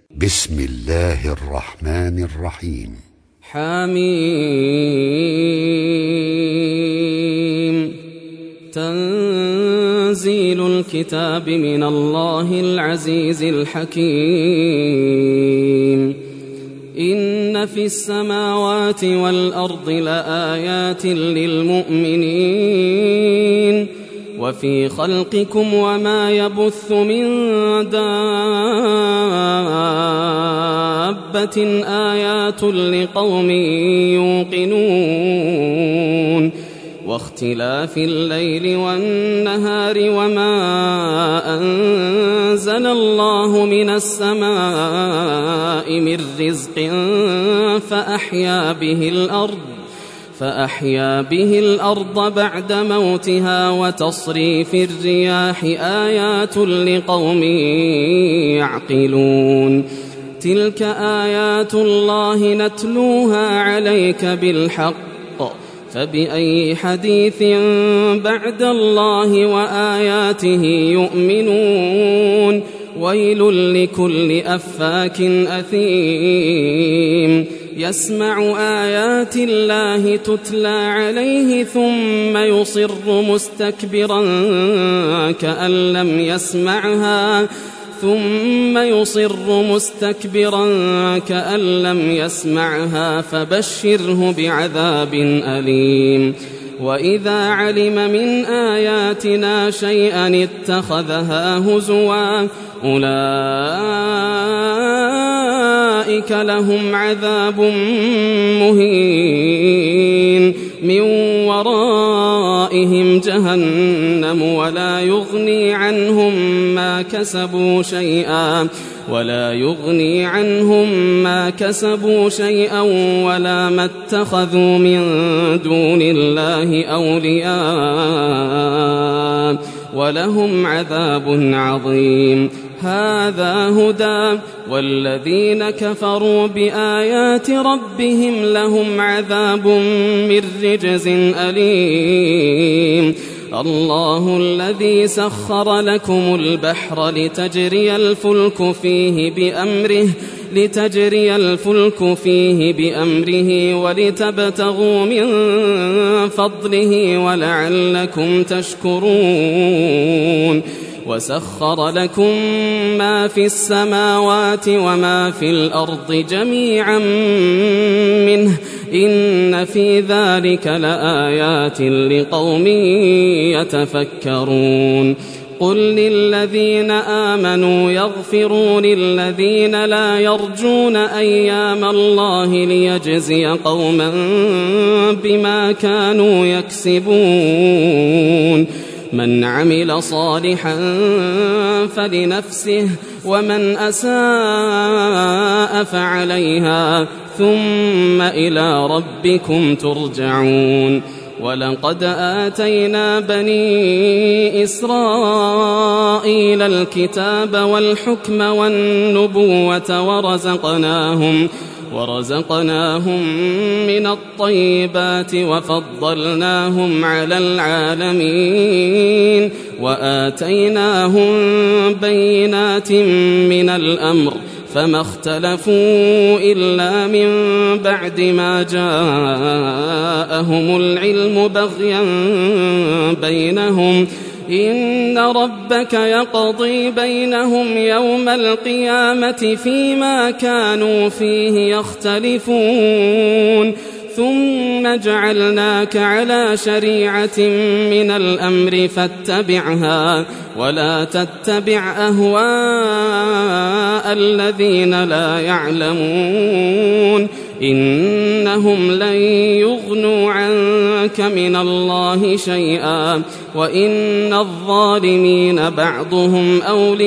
بسم الله الرحمن الرحيم. حميم. تنزيل الكتاب من الله العزيز الحكيم. إن في السماوات والأرض لآيات للمؤمنين وفي خلقكم وما يبث من دابة آيات لقوم يوقنون واختلاف الليل والنهار وما أنزل الله من السماء من رزق فأحيا به الأرض بعد موتها وتصريف الرياح آيات لقوم يعقلون. تلك آيات الله نتلوها عليك بالحق فبأي حديث بعد الله وآياته يؤمنون. ويل لكل أفاك أثيم يسمع آيات الله تتلى عليه ثم يصر مستكبرا كأن لم يسمعها فبشره بعذاب أليم. وإذا علم من آياتنا شيئا اتخذها هزوا أولئك لهم عذاب مهين من ورائهم جهنم ولا يغني عنهم ما كسبوا شيئا ولا ما اتخذوا من دون الله أولياء ولهم عذاب عظيم. هذا هدى والذين كفروا بآيات ربهم لهم عذاب من رجز أليم. الله الذي سخر لكم البحر لتجري الفلك فيه بأمره ولتبتغوا من فضله ولعلكم تشكرون. وسخر لكم ما في السماوات وما في الأرض جميعا منه إن في ذلك لآيات لقوم يتفكرون. قل للذين آمنوا يغفروا للذين لا يرجون أيام الله ليجزي قوما بما كانوا يكسبون. من عمل صالحا فلنفسه ومن أساء فعليها ثم إلى ربكم ترجعون. ولقد آتينا بني إسرائيل الكتاب والحكم والنبوة ورزقناهم من الطيبات وفضلناهم على العالمين وآتيناهم بينات من الأمر فما اختلفوا إلا من بعد ما جاءهم العلم بغيا بينهم. إن ربك يقضي بينهم يوم القيامة فيما كانوا فيه يختلفون. ثم جعلناك على شريعة من الأمر فاتبعها ولا تتبع أهواء الذين لا يعلمون إنهم لن يغنوا عنك من الله شيئا وإن الظالمين بعضهم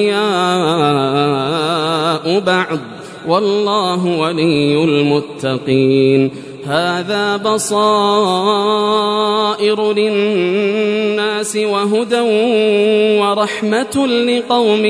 أولياء بعض والله ولي المتقين. هذا بصائر للناس وهدى ورحمة لقوم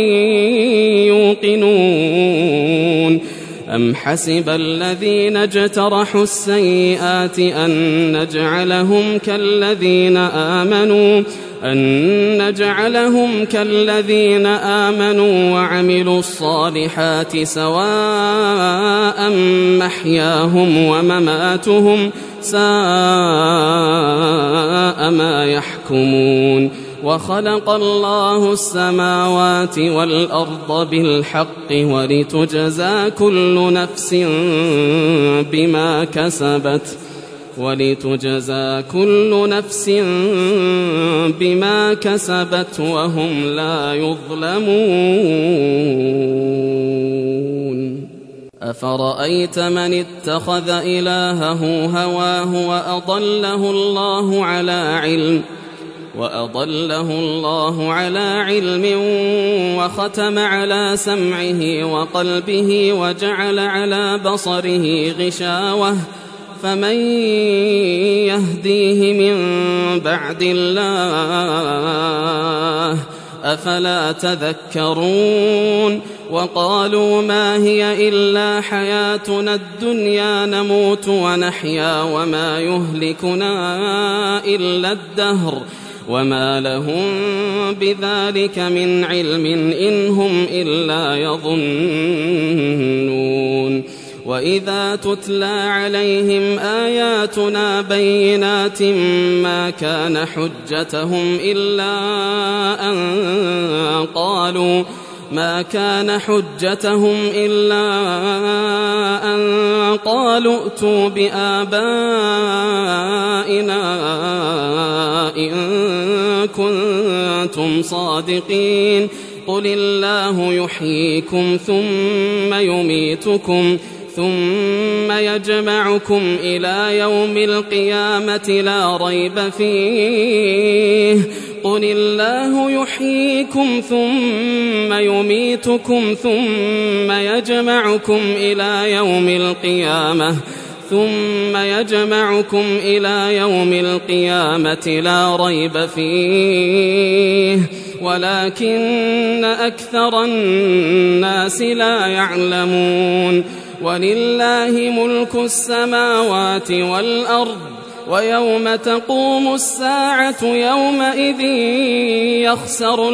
يوقنون. أم حسب الذين اجترحوا السيئات أن نجعلهم كالذين آمنوا أن نجعلهم كالذين آمنوا وعملوا الصالحات سواء محياهم ومماتهم ساء ما يحكمون وخلق الله السماوات والأرض بالحق ولتجزى كل نفس بما كسبت وهم لا يظلمون أفرأيت من اتخذ إلهه هواه وأضله الله على علم وختم على سمعه وقلبه وجعل على بصره غشاوة فمن يهديه من بعد الله أفلا تذكرون وقالوا ما هي إلا حياتنا الدنيا نموت ونحيا وما يهلكنا إلا الدهر وما لهم بذلك من علم إن هم إلا يظنون وإذا تتلى عليهم آياتنا بينات ما كان حجتهم إلا أن قالوا ائتوا بآبائنا إن كنتم صادقين قل الله يحييكم ثم يميتكم ثم يجمعكم إلى يوم القيامة لا ريب فيه قل الله يحييكم ثم يميتكم ثم يجمعكم إلى يوم القيامة لا ريب فيه ولكن أكثر الناس لا يعلمون ولله ملك السماوات والأرض ويوم تقوم الساعة يومئذ يخسر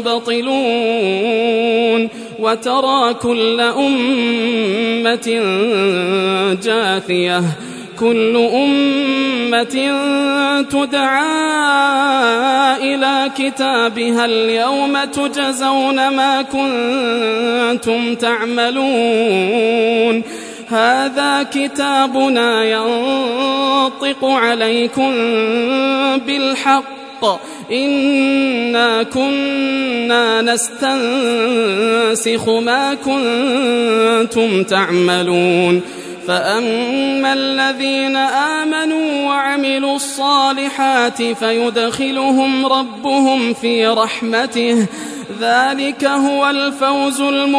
المبطلون وترى كل أمة جاثية كل أمة تدعى إلى كتابها اليوم تجزون ما كنتم تعملون هذا كتابنا ينطق عليكم بالحق إنا كنا نستنسخ ما كنتم تعملون فأما الذين آمنوا وعملوا الصالحات فيدخلهم ربهم في رحمته ذلك هو الفوز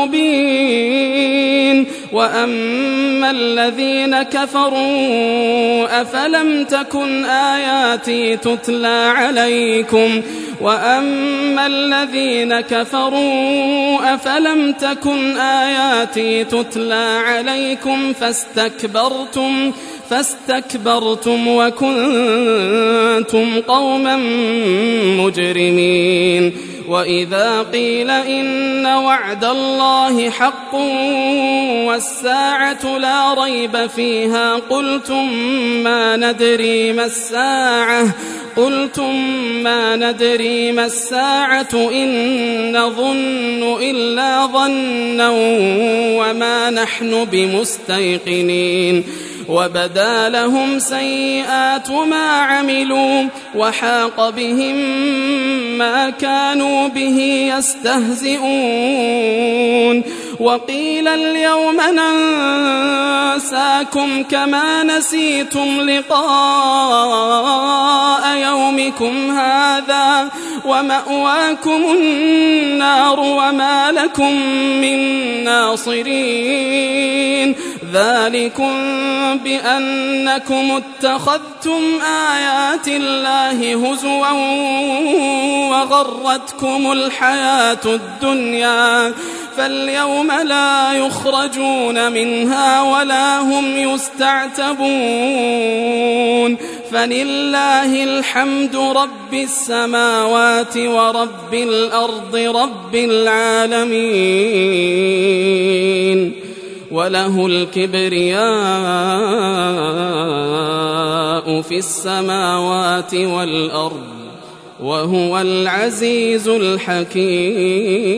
المبين وأما الذين كفروا أفلم تكن آياتي تتلى عليكم فاستكبرتم وكنتم قوما مجرمين وإذا قيل إن وعد الله حق والساعة لا ريب فيها قلتم ما ندري ما الساعة إن نظن إلا ظنا وما نحن بمستيقنين وبدا لهم سيئات ما عملوا وحاق بهم ما كانوا به يستهزئون وقيل اليوم ننساكم كما نسيتم لقاء يومكم هذا ومأواكم النار وما لكم من ناصرين ذلكم بأنكم اتخذتم آيات الله هزوا وغرتكم الحياة الدنيا فاليوم لا يخرجون منها ولا هم يستعتبون فلله الحمد رب السماوات ورب الأرض رب العالمين وله الكبرياء في السماوات والأرض وهو العزيز الحكيم.